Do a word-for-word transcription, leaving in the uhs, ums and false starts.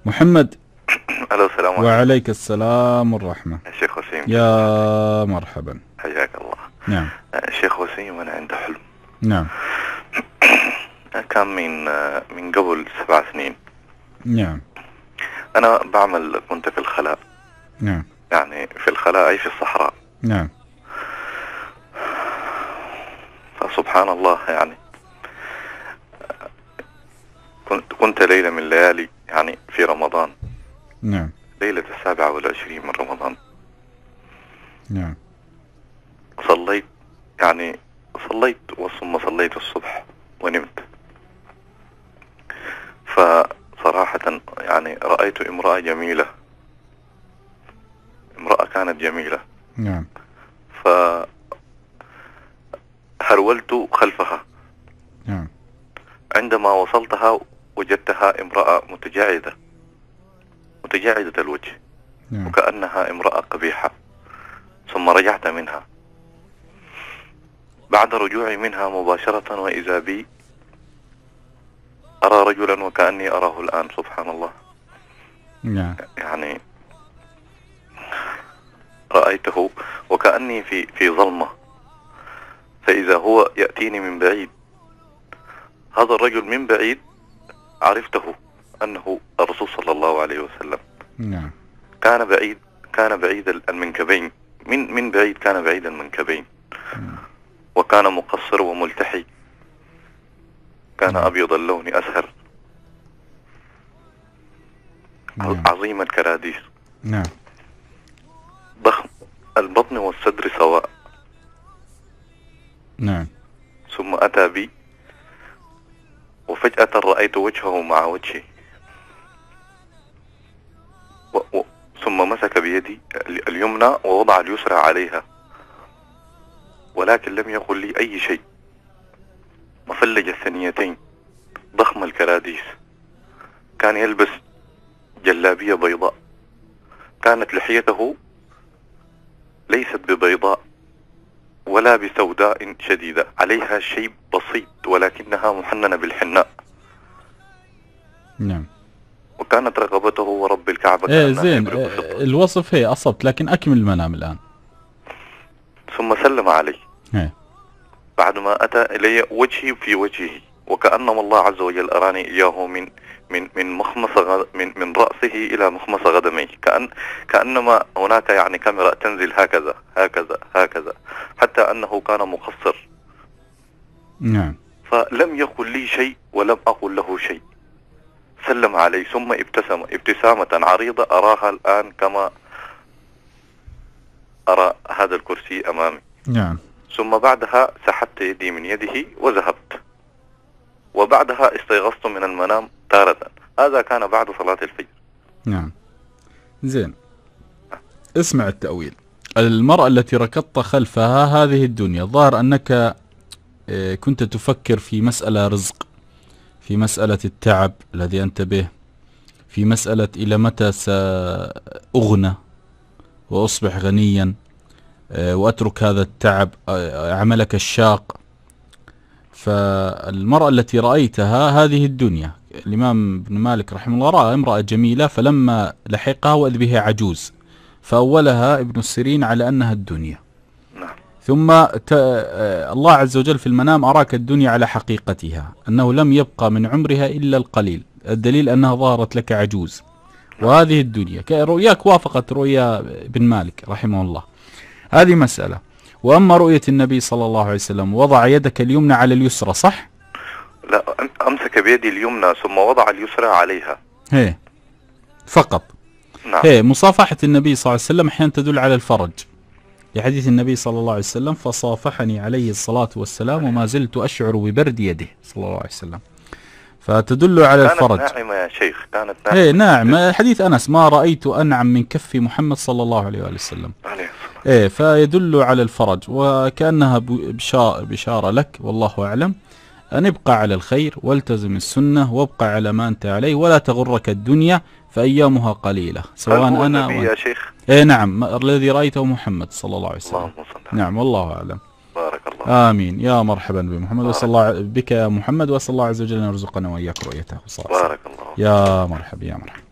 محمد. الو، السلام عليكم. وعليك السلام والرحمة. يا شيخ وسيم، يا مرحبا. حياك الله. نعم. شيخ وسيم، انا عندي حلم. نعم. كان من من قبل سبع سنين. نعم. انا بعمل، كنت في الخلاء. نعم. يعني في الخلاء اي في الصحراء. نعم. فسبحان الله، يعني كنت كنت ليلة من الليالي، يعني في رمضان. نعم. ليلة السابعة والعشرين من رمضان. نعم. صليت، يعني صليت ثم صليت الصبح ونمت. فصراحة يعني رأيت امرأة جميلة، امرأة كانت جميلة. نعم. فهرولت خلفها. نعم. عندما وصلتها وجدتها امرأة متجعدة، متجعدة الوجه. نعم. وكأنها امرأة قبيحة. ثم رجعت منها. بعد رجوعي منها مباشرة وإذا بي أرى رجلا وكأني أراه الآن، سبحان الله. نعم. يعني رأيته وكأني في في ظلمة، فإذا هو يأتيني من بعيد. هذا الرجل من بعيد عرفته أنه الرسول صلى الله عليه وسلم. نعم. كان بعيد، كان بعيد المنكبين، من من بعيد كان بعيد المنكبين. وكان مقصر وملتحي. كان أبيض اللون أسهر. نعم. عظيم الكراديس. نعم. ضخم البطن والصدر سواء. نعم. ثم أتى بي وفجأة رأيت وجهه مع وجهي. و... و... ثم مسك بيدي اليمنى ووضع اليسرى عليها، ولكن لم يقل لي أي شيء. مفلج الثنيتين، ضخم الكراديس. كان يلبس جلابية بيضاء. كانت لحيته ليست ببيضاء ولا بسوداء شديدة، عليها شيء بسيط ولكنها محننة بالحناء. نعم. وكانت رقبته ورب الكعبة ايه زين، إيه الوصف هي أصبت، لكن أكمل المنام الآن. ثم سلم علي. ايه. بعد ما أتى إلي وجهي في وجهه، وكأنما الله عز وجل أراني إياه من من من مخمص غد من من رأسه إلى مخمص قدميه. كأن كأنما هناك يعني كاميرا تنزل هكذا هكذا هكذا، حتى أنه كان مقصر. نعم. فلم يقل لي شيء ولم أقل له شيء. سلم علي ثم ابتسم ابتسامة عريضة أراها الآن كما أرى هذا الكرسي أمامي. نعم. ثم بعدها سحبت يدي من يده وذهبت. وبعدها استيقظت من المنام تارة. هذا كان بعد صلاة الفجر. نعم. زين، اسمع التأويل. المرأة التي ركضت خلفها هذه الدنيا، ظاهر أنك كنت تفكر في مسألة رزق، في مسألة التعب الذي أنت به، في مسألة إلى متى سأغنى وأصبح غنيا وأترك هذا التعب، عملك الشاق. فالمرأة التي رأيتها هذه الدنيا. الإمام ابن مالك رحمه الله رأى امرأة جميلة فلما لحقها وإذ بها عجوز، فأولها ابن السيرين على أنها الدنيا. ثم الله عز وجل في المنام أراك الدنيا على حقيقتها، أنه لم يبقى من عمرها إلا القليل، الدليل أنها ظهرت لك عجوز. وهذه الدنيا رؤياك وافقت رؤيا ابن مالك رحمه الله. هذه مسألة. وأما رؤية النبي صلى الله عليه وسلم وضع يدك اليمنى على اليسرى، صح؟ لا، أمسك بيدي اليمنى ثم وضع اليسرى عليها. هي فقط. نعم. هي مصافحة النبي صلى الله عليه وسلم أحيانا تدل على الفرج، لحديث النبي صلى الله عليه وسلم فصافحني عليه الصلاة والسلام وما زلت أشعر ببرد يده صلى الله عليه وسلم، فتدل على الفرج. كانت ناعمة يا شيخ، كانت ناعمة. ايه ناعمة. حديث أنس ما رأيت أنعم من كف محمد صلى الله عليه وآله وسلم. عليه. ايه فيدل على الفرج، وكأنها بشارة لك والله أعلم أن ابقى على الخير والتزم السنة وابقى على ما أنت عليه ولا تغرك الدنيا فأيامها قليلة. سواء هل هو أنا النبي يا شيخ؟ ايه نعم، الذي رأيته محمد صلى الله عليه وسلم. اللهم صل. نعم والله أعلم. بارك الله. آمين. يا مرحبا بمحمد، وصلى الله بك يا محمد، وصلى الله عز وجل أن يرزقنا وإياك رؤيته. بارك الله. يا مرحبا يا مرحبا.